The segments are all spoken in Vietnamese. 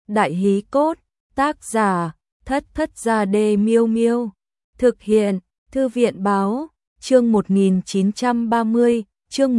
Đại hí cốt, tác giả, Thất Gia Đê Miêu Miêu. Thực hiện, Thư viện báo, chương 1930, chương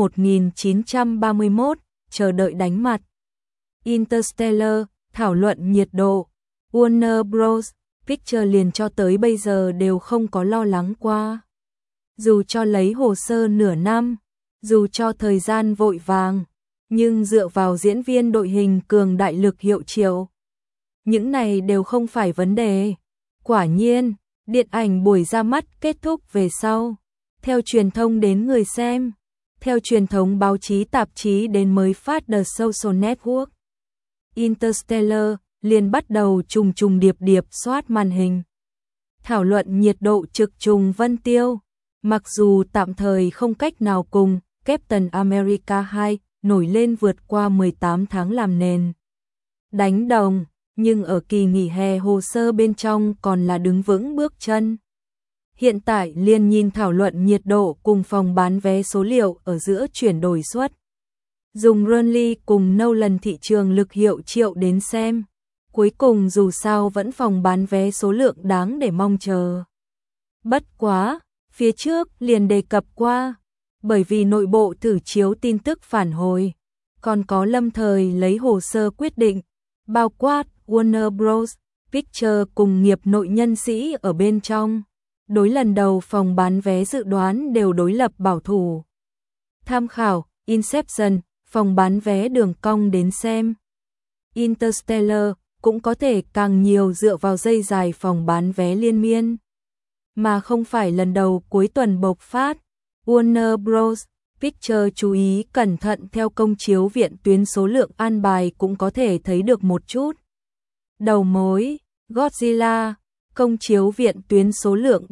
1931, chờ đợi đánh mặt. Interstellar, thảo luận nhiệt độ. Warner Bros. Pictures liền cho tới bây giờ đều không có lo lắng qua. Dù cho lấy hồ sơ nửa năm, dù cho thời gian vội vàng, nhưng dựa vào diễn viên đội hình cường đại lực hiệu triệu, những này đều không phải vấn đề. Quả nhiên, điện ảnh buổi ra mắt kết thúc về sau, theo truyền thông đến người xem, theo truyền thống báo chí tạp chí đến mới phát The Social Network, Interstellar liền bắt đầu trùng điệp soát màn hình. Thảo luận nhiệt độ trực trùng vân tiêu, mặc dù tạm thời không cách nào cùng Captain America 2 nổi lên vượt qua 18 tháng làm nền đánh đồng, nhưng ở kỳ nghỉ hè hồ sơ bên trong còn là đứng vững bước chân. Hiện tại liền nhìn thảo luận nhiệt độ cùng phòng bán vé số liệu ở giữa chuyển đổi suất. Dùng Burnley cùng Nolan thị trường lực hiệu triệu đến xem. Cuối cùng dù sao vẫn phòng bán vé số lượng đáng để mong chờ. Bất quá, phía trước liền đề cập qua, bởi vì nội bộ thử chiếu tin tức phản hồi, còn có lâm thời lấy hồ sơ quyết định, bao quát Warner Bros. Pictures cùng nghiệp nội nhân sĩ ở bên trong. Đối lần đầu phòng bán vé dự đoán đều đối lập bảo thủ. Tham khảo Inception, phòng bán vé đường cong đến xem. Interstellar cũng có thể càng nhiều dựa vào dây dài phòng bán vé liên miên, mà không phải lần đầu cuối tuần bộc phát. Warner Bros. Pictures chú ý cẩn thận theo công chiếu viện tuyến số lượng an bài cũng có thể thấy được một chút. Đầu mối, Godzilla, công chiếu viện tuyến số lượng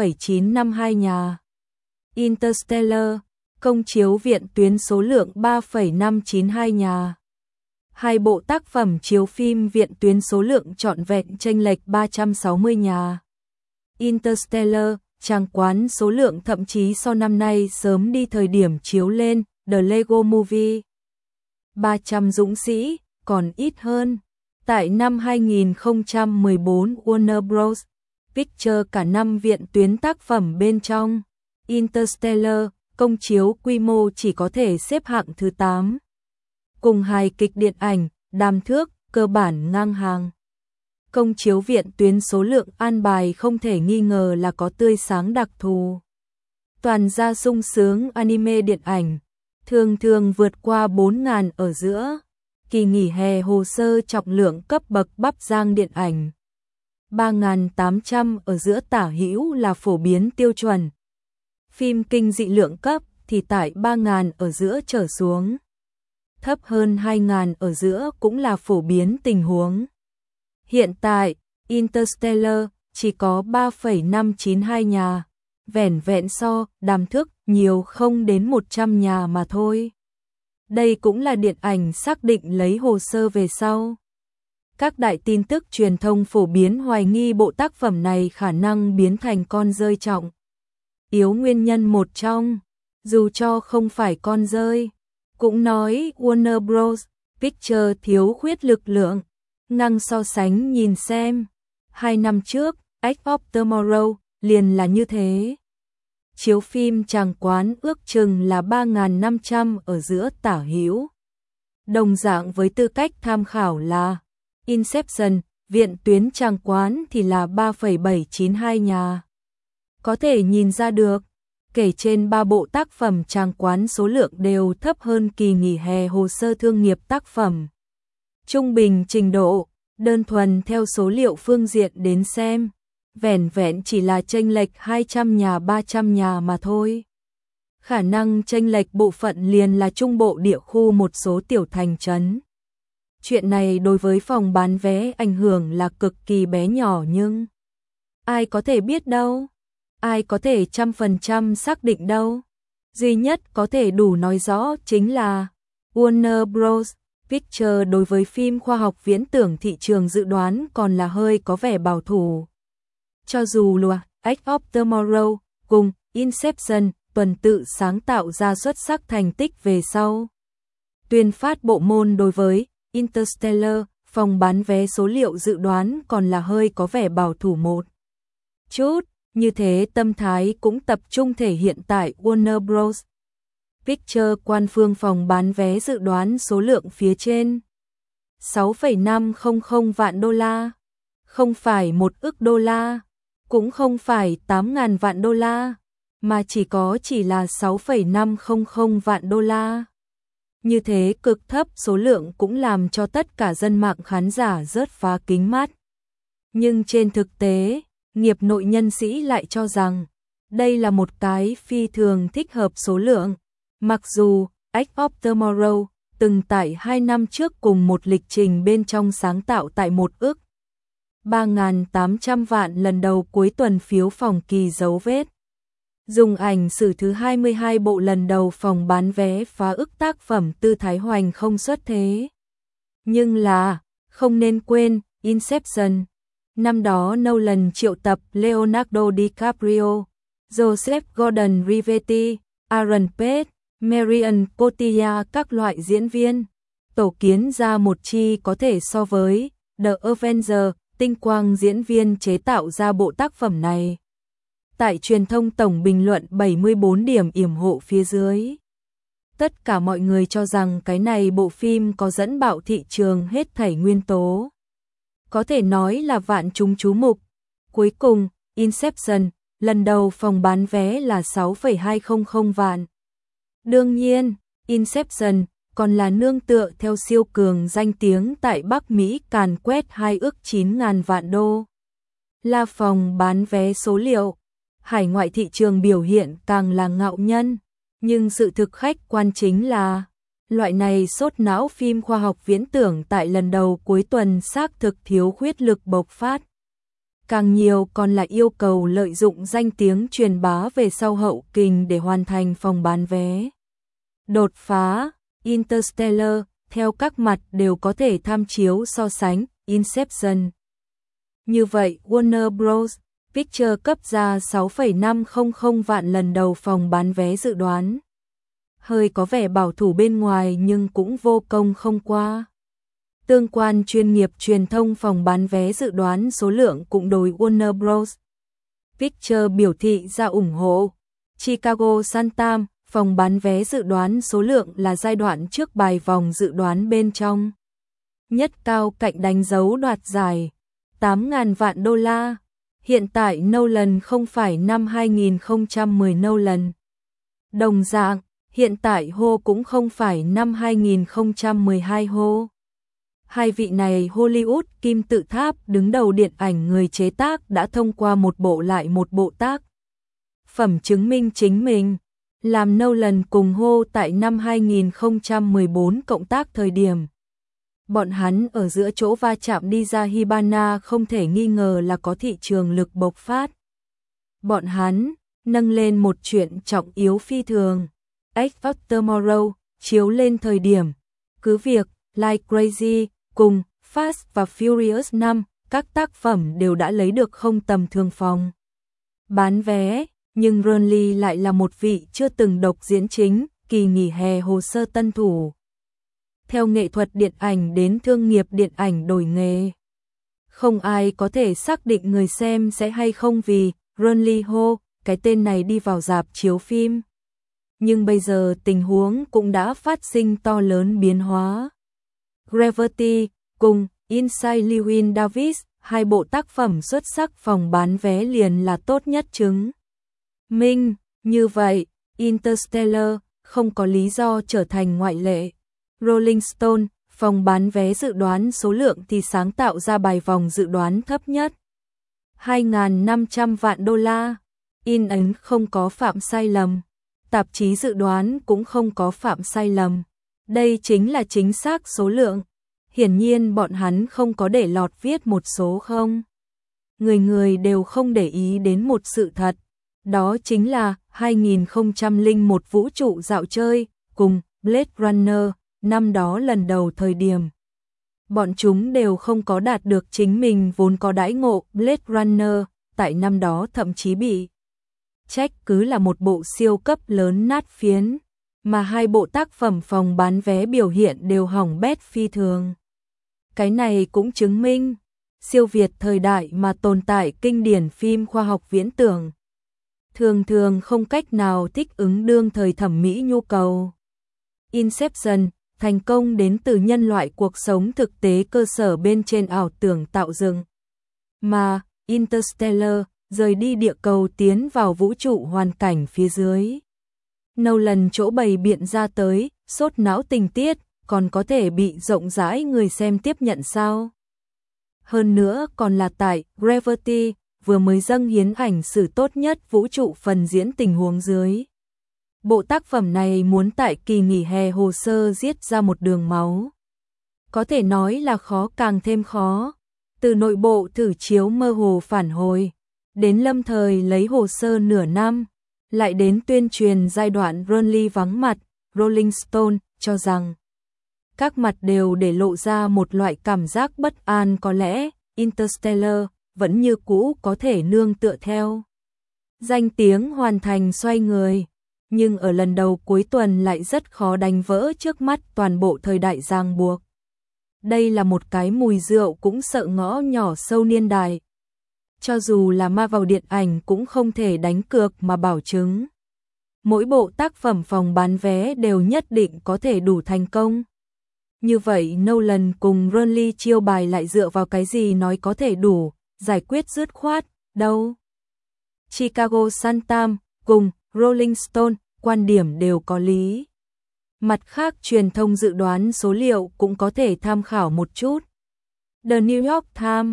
3,952 nhà. Interstellar, công chiếu viện tuyến số lượng 3,592 nhà. Hai bộ tác phẩm chiếu phim viện tuyến số lượng trọn vẹn chênh lệch 360 nhà. Interstellar, trang quán số lượng thậm chí so năm nay sớm đi thời điểm chiếu lên, The Lego Movie. 300 dũng sĩ, còn ít hơn. Tại năm 2014 Warner Bros. Pictures cả năm viện tuyến tác phẩm bên trong. Interstellar, công chiếu quy mô chỉ có thể xếp hạng thứ 8. Cùng hài kịch điện ảnh, Đàm Thước, cơ bản ngang hàng. Công chiếu viện tuyến số lượng an bài không thể nghi ngờ là có tươi sáng đặc thù. Toàn gia sung sướng anime điện ảnh, thường vượt qua 4.000 ở giữa. Kỳ nghỉ hè hồ sơ trọng lượng cấp bậc bắp giang điện ảnh. 3.800 ở giữa tả hữu là phổ biến tiêu chuẩn. Phim kinh dị lượng cấp thì tại 3.000 ở giữa trở xuống. Thấp hơn 2.000 ở giữa cũng là phổ biến tình huống. Hiện tại, Interstellar chỉ có 3,592 nhà, vẻn so Đàm Thước nhiều không đến 100 nhà mà thôi. Đây cũng là điện ảnh xác định lấy hồ sơ về sau. Các đại tin tức truyền thông phổ biến hoài nghi bộ tác phẩm này khả năng biến thành con rơi trọng yếu nguyên nhân một trong, dù cho không phải con rơi. Cũng nói Warner Bros. Pictures thiếu khuyết lực lượng, ngang so sánh nhìn xem. 2 năm trước, Edge of Tomorrow liền là như thế. Chiếu phim tràng quán ước chừng là 3.500 ở giữa tả hữu. Đồng dạng với tư cách tham khảo là Inception, viện tuyến tràng quán thì là 3,792 nhà. Có thể nhìn ra được, kể trên 3 bộ tác phẩm tràng quán số lượng đều thấp hơn kỳ nghỉ hè hồ sơ thương nghiệp tác phẩm. Trung bình trình độ, đơn thuần theo số liệu phương diện đến xem, vẻn chỉ là chênh lệch 200 nhà 300 nhà mà thôi. Khả năng chênh lệch bộ phận liền là trung bộ địa khu một số tiểu thành trấn. Chuyện này đối với phòng bán vé ảnh hưởng là cực kỳ bé nhỏ nhưng ai có thể biết đâu, ai có thể 100% xác định đâu. Duy nhất có thể đủ nói rõ chính là Warner Bros. Pictures đối với phim khoa học viễn tưởng thị trường dự đoán còn là hơi có vẻ bảo thủ. Cho dù là Edge of Tomorrow cùng Inception tuần tự sáng tạo ra xuất sắc thành tích về sau. Tuyên phát bộ môn đối với Interstellar phòng bán vé số liệu dự đoán còn là hơi có vẻ bảo thủ một chút, như thế tâm thái cũng tập trung thể hiện tại Warner Bros. Pictures quan phương phòng bán vé dự đoán số lượng phía trên 6,500 vạn đô la, không phải 1 ức đô la, cũng không phải 8.000 vạn đô la, mà chỉ là 6,500 vạn đô la. Như thế cực thấp số lượng cũng làm cho tất cả dân mạng khán giả rớt phá kính mắt. Nhưng trên thực tế, nghiệp nội nhân sĩ lại cho rằng đây là một cái phi thường thích hợp số lượng. Mặc dù Edge of Tomorrow từng tại 2 năm trước cùng một lịch trình bên trong sáng tạo tại 1 ức 3.800 vạn lần đầu cuối tuần phiếu phòng kỳ dấu vết. Dùng ảnh sử thứ 22 bộ lần đầu phòng bán vé phá ức tác phẩm Tư Thái Hoành không xuất thế. Nhưng là, không nên quên, Inception. Năm đó Nolan triệu tập Leonardo DiCaprio, Joseph Gordon-Levitt, Aaron Pace, Marion Cotillard các loại diễn viên, tổ kiến ra một chi có thể so với The Avengers, tinh quang diễn viên chế tạo ra bộ tác phẩm này. Tại truyền thông tổng bình luận 74 điểm yểm hộ phía dưới. Tất cả mọi người cho rằng cái này bộ phim có dẫn bạo thị trường hết thảy nguyên tố. Có thể nói là vạn chúng chú mục. Cuối cùng, Inception, lần đầu phòng bán vé là 6,200 vạn. Đương nhiên, Inception còn là nương tựa theo siêu cường danh tiếng tại Bắc Mỹ càn quét 2 ức 9.000 vạn đô. Là phòng bán vé số liệu, hải ngoại thị trường biểu hiện càng là ngạo nhân, nhưng sự thực khách quan chính là loại này sốt não phim khoa học viễn tưởng tại lần đầu cuối tuần xác thực thiếu khuyết lực bộc phát. Càng nhiều còn là yêu cầu lợi dụng danh tiếng truyền bá về sau hậu kình để hoàn thành phòng bán vé. Đột phá, Interstellar, theo các mặt đều có thể tham chiếu so sánh, Inception. Như vậy, Warner Bros. Pictures cấp ra 6,500 vạn lần đầu phòng bán vé dự đoán. Hơi có vẻ bảo thủ bên ngoài nhưng cũng vô công không qua. Tương quan chuyên nghiệp truyền thông phòng bán vé dự đoán số lượng cũng đối Warner Bros. Pictures biểu thị ra ủng hộ. Chicago Sun-Times, phòng bán vé dự đoán số lượng là giai đoạn trước bài vòng dự đoán bên trong. Nhất cao cạnh đánh dấu đoạt giải 8.000 vạn đô la. Hiện tại Nolan không phải năm 2010 Nolan. Đồng dạng, hiện tại Ho cũng không phải năm 2012 Ho. Hai vị này Hollywood kim tự tháp đứng đầu điện ảnh người chế tác đã thông qua một bộ lại một bộ tác phẩm chứng minh chính mình. Làm Nolan cùng Ho tại năm 2014 cộng tác thời điểm. Bọn hắn ở giữa chỗ va chạm đi ra Hibana không thể nghi ngờ là có thị trường lực bộc phát. Bọn hắn nâng lên một chuyện trọng yếu phi thường. Edge of Tomorrow chiếu lên thời điểm. Cứ việc Like Crazy cùng Fast và Furious 5 các tác phẩm đều đã lấy được không tầm thường phòng bán vé. Nhưng Ronly lại là một vị chưa từng độc diễn chính, kỳ nghỉ hè hồ sơ tân thủ. Theo nghệ thuật điện ảnh đến thương nghiệp điện ảnh đổi nghề. Không ai có thể xác định người xem sẽ hay không vì Ronly Ho, cái tên này đi vào rạp chiếu phim. Nhưng bây giờ tình huống cũng đã phát sinh to lớn biến hóa. Gravity cùng Inside Llewyn Davis, hai bộ tác phẩm xuất sắc phòng bán vé liền là tốt nhất chứng minh, như vậy, Interstellar không có lý do trở thành ngoại lệ. Rolling Stone, phòng bán vé dự đoán số lượng thì sáng tạo ra bài vòng dự đoán thấp nhất. 2.500 vạn đô la. In ấn không có phạm sai lầm. Tạp chí dự đoán cũng không có phạm sai lầm. Đây chính là chính xác số lượng. Hiển nhiên bọn hắn không có để lọt viết một số không. Người đều không để ý đến một sự thật. Đó chính là 2001 vũ trụ dạo chơi cùng Blade Runner, năm đó lần đầu thời điểm. Bọn chúng đều không có đạt được chính mình vốn có đãi ngộ. Blade Runner tại năm đó thậm chí bị trách cứ là một bộ siêu cấp lớn nát phiến, mà hai bộ tác phẩm phòng bán vé biểu hiện đều hỏng bét phi thường. Cái này cũng chứng minh, siêu việt thời đại mà tồn tại kinh điển phim khoa học viễn tưởng. Thường thường không cách nào thích ứng đương thời thẩm mỹ nhu cầu. Inception, thành công đến từ nhân loại cuộc sống thực tế cơ sở bên trên ảo tưởng tạo dựng. Mà, Interstellar, rời đi địa cầu tiến vào vũ trụ hoàn cảnh phía dưới. Nolan chỗ bày biện ra tới, sốt não tình tiết, còn có thể bị rộng rãi người xem tiếp nhận sao? Hơn nữa còn là tại Gravity, vừa mới dâng hiến ảnh sử tốt nhất vũ trụ phần diễn tình huống dưới. Bộ tác phẩm này muốn tại kỳ nghỉ hè hồ sơ giết ra một đường máu. Có thể nói là khó càng thêm khó. Từ nội bộ thử chiếu mơ hồ phản hồi, đến lâm thời lấy hồ sơ nửa năm, lại đến tuyên truyền giai đoạn Ronly vắng mặt, Rolling Stone cho rằng các mặt đều để lộ ra một loại cảm giác bất an, có lẽ Interstellar vẫn như cũ có thể nương tựa theo danh tiếng hoàn thành xoay người, nhưng ở lần đầu cuối tuần lại rất khó đánh vỡ trước mắt toàn bộ thời đại ràng buộc. Đây là một cái mùi rượu cũng sợ ngõ nhỏ sâu niên đại. Cho dù là ma vào điện ảnh cũng không thể đánh cược mà bảo chứng mỗi bộ tác phẩm phòng bán vé đều nhất định có thể đủ thành công. Như vậy Nolan cùng Ronly chiêu bài lại dựa vào cái gì nói có thể đủ giải quyết dứt khoát, đâu. Chicago Sun-Times cùng Rolling Stone quan điểm đều có lý. Mặt khác truyền thông dự đoán số liệu cũng có thể tham khảo một chút. The New York Times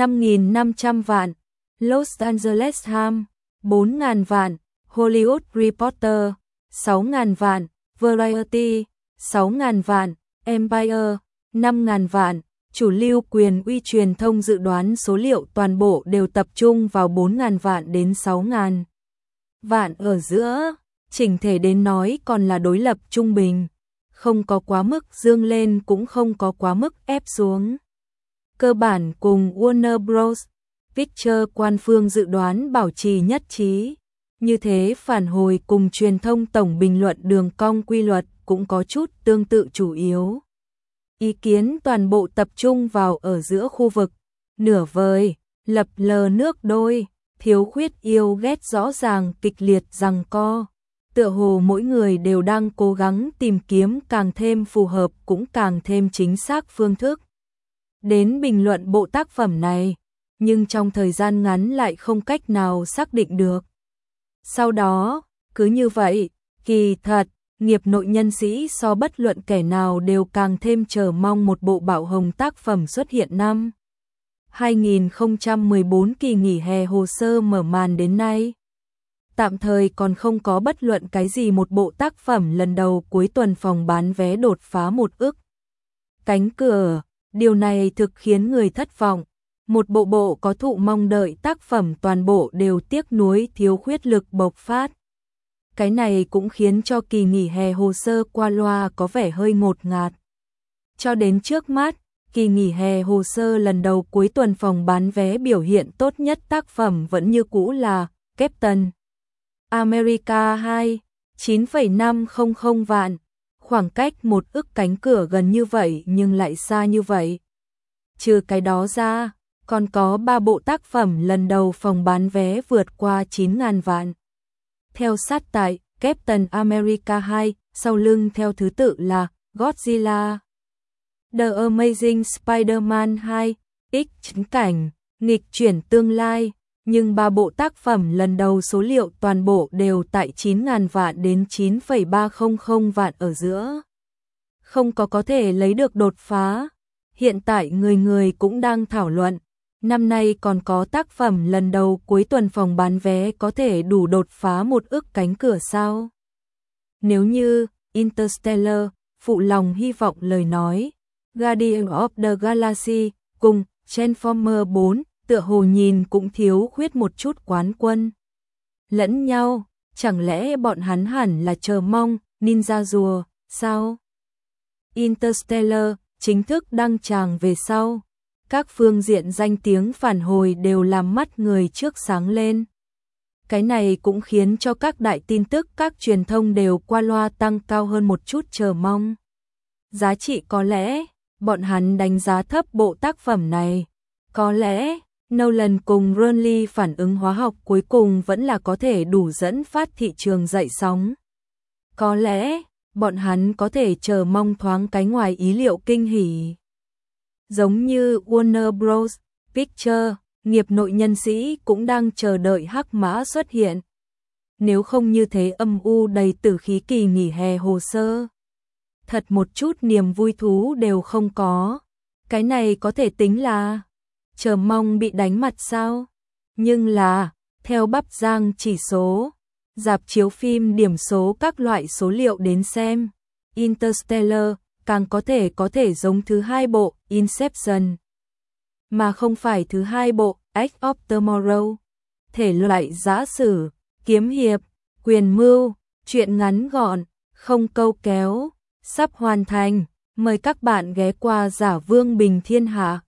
5.500 vạn, Los Angeles Times 4.000 vạn, Hollywood Reporter 6.000 vạn, Variety 6.000 vạn, Empire 5.000 vạn. Chủ lưu quyền uy truyền thông dự đoán số liệu toàn bộ đều tập trung vào 4.000 vạn đến 6.000 vạn ở giữa. Chỉnh thể đến nói còn là đối lập trung bình, không có quá mức dương lên cũng không có quá mức ép xuống. Cơ bản cùng Warner Bros. Pictures quan phương dự đoán bảo trì nhất trí. Như thế phản hồi cùng truyền thông tổng bình luận đường cong quy luật cũng có chút tương tự, chủ yếu ý kiến toàn bộ tập trung vào ở giữa khu vực, nửa vời, lập lờ nước đôi, thiếu khuyết yêu ghét rõ ràng, kịch liệt giằng co. Tựa hồ mỗi người đều đang cố gắng tìm kiếm càng thêm phù hợp cũng càng thêm chính xác phương thức đến bình luận bộ tác phẩm này, nhưng trong thời gian ngắn lại không cách nào xác định được. Sau đó, cứ như vậy, kỳ thật, nghiệp nội nhân sĩ so bất luận kẻ nào đều càng thêm chờ mong một bộ bạo hồng tác phẩm xuất hiện năm 2014 kỳ nghỉ hè hồ sơ mở màn đến nay. Tạm thời còn không có bất luận cái gì một bộ tác phẩm lần đầu cuối tuần phòng bán vé đột phá 1 ức cánh cửa, điều này thực khiến người thất vọng. Một bộ có thụ mong đợi tác phẩm toàn bộ đều tiếc nuối thiếu khuyết lực bộc phát. Cái này cũng khiến cho kỳ nghỉ hè hồ sơ qua loa có vẻ hơi ngột ngạt. Cho đến trước mắt, kỳ nghỉ hè hồ sơ lần đầu cuối tuần phòng bán vé biểu hiện tốt nhất tác phẩm vẫn như cũ là Captain America 2, 9,500 vạn, khoảng cách 1 ức cánh cửa gần như vậy nhưng lại xa như vậy. Trừ cái đó ra, còn có 3 bộ tác phẩm lần đầu phòng bán vé vượt qua 9.000 vạn. Theo sát tại Captain America 2, sau lưng theo thứ tự là Godzilla, The Amazing Spider-Man 2, X chính cảnh, nghịch chuyển tương lai, nhưng 3 bộ tác phẩm lần đầu số liệu toàn bộ đều tại 9.000 vạn đến 9,300 vạn ở giữa. Không có thể lấy được đột phá. Hiện tại người cũng đang thảo luận, năm nay còn có tác phẩm lần đầu cuối tuần phòng bán vé có thể đủ đột phá 1 ức cánh cửa sao? Nếu như Interstellar phụ lòng hy vọng lời nói, Guardian of the Galaxy cùng Transformer 4 tựa hồ nhìn cũng thiếu khuyết một chút quán quân lẫn nhau, chẳng lẽ bọn hắn hẳn là chờ mong Ninja rùa sao? Interstellar chính thức đăng tràng về sau, các phương diện danh tiếng phản hồi đều làm mắt người trước sáng lên. Cái này cũng khiến cho các đại tin tức, các truyền thông đều qua loa tăng cao hơn một chút chờ mong. Giá trị có lẽ bọn hắn đánh giá thấp bộ tác phẩm này. Có lẽ, Nolan cùng Burnley phản ứng hóa học cuối cùng vẫn là có thể đủ dẫn phát thị trường dậy sóng. Có lẽ, bọn hắn có thể chờ mong thoáng cái ngoài ý liệu kinh hỉ. Giống như Warner Bros. Pictures, nghiệp nội nhân sĩ cũng đang chờ đợi Hắc Mã xuất hiện. Nếu không như thế âm u đầy tử khí kỳ nghỉ hè hồ sơ. Thật một chút niềm vui thú đều không có. Cái này có thể tính là chờ mong bị đánh mặt sao? Nhưng là, theo Bắp Giang chỉ số, rạp chiếu phim điểm số các loại số liệu đến xem, Interstellar càng có thể giống thứ hai bộ Inception, mà không phải thứ hai bộ Edge of Tomorrow. Thể loại giã sử, kiếm hiệp, quyền mưu, truyện ngắn gọn, không câu kéo, sắp hoàn thành. Mời các bạn ghé qua Giả Vương Bình Thiên Hạ.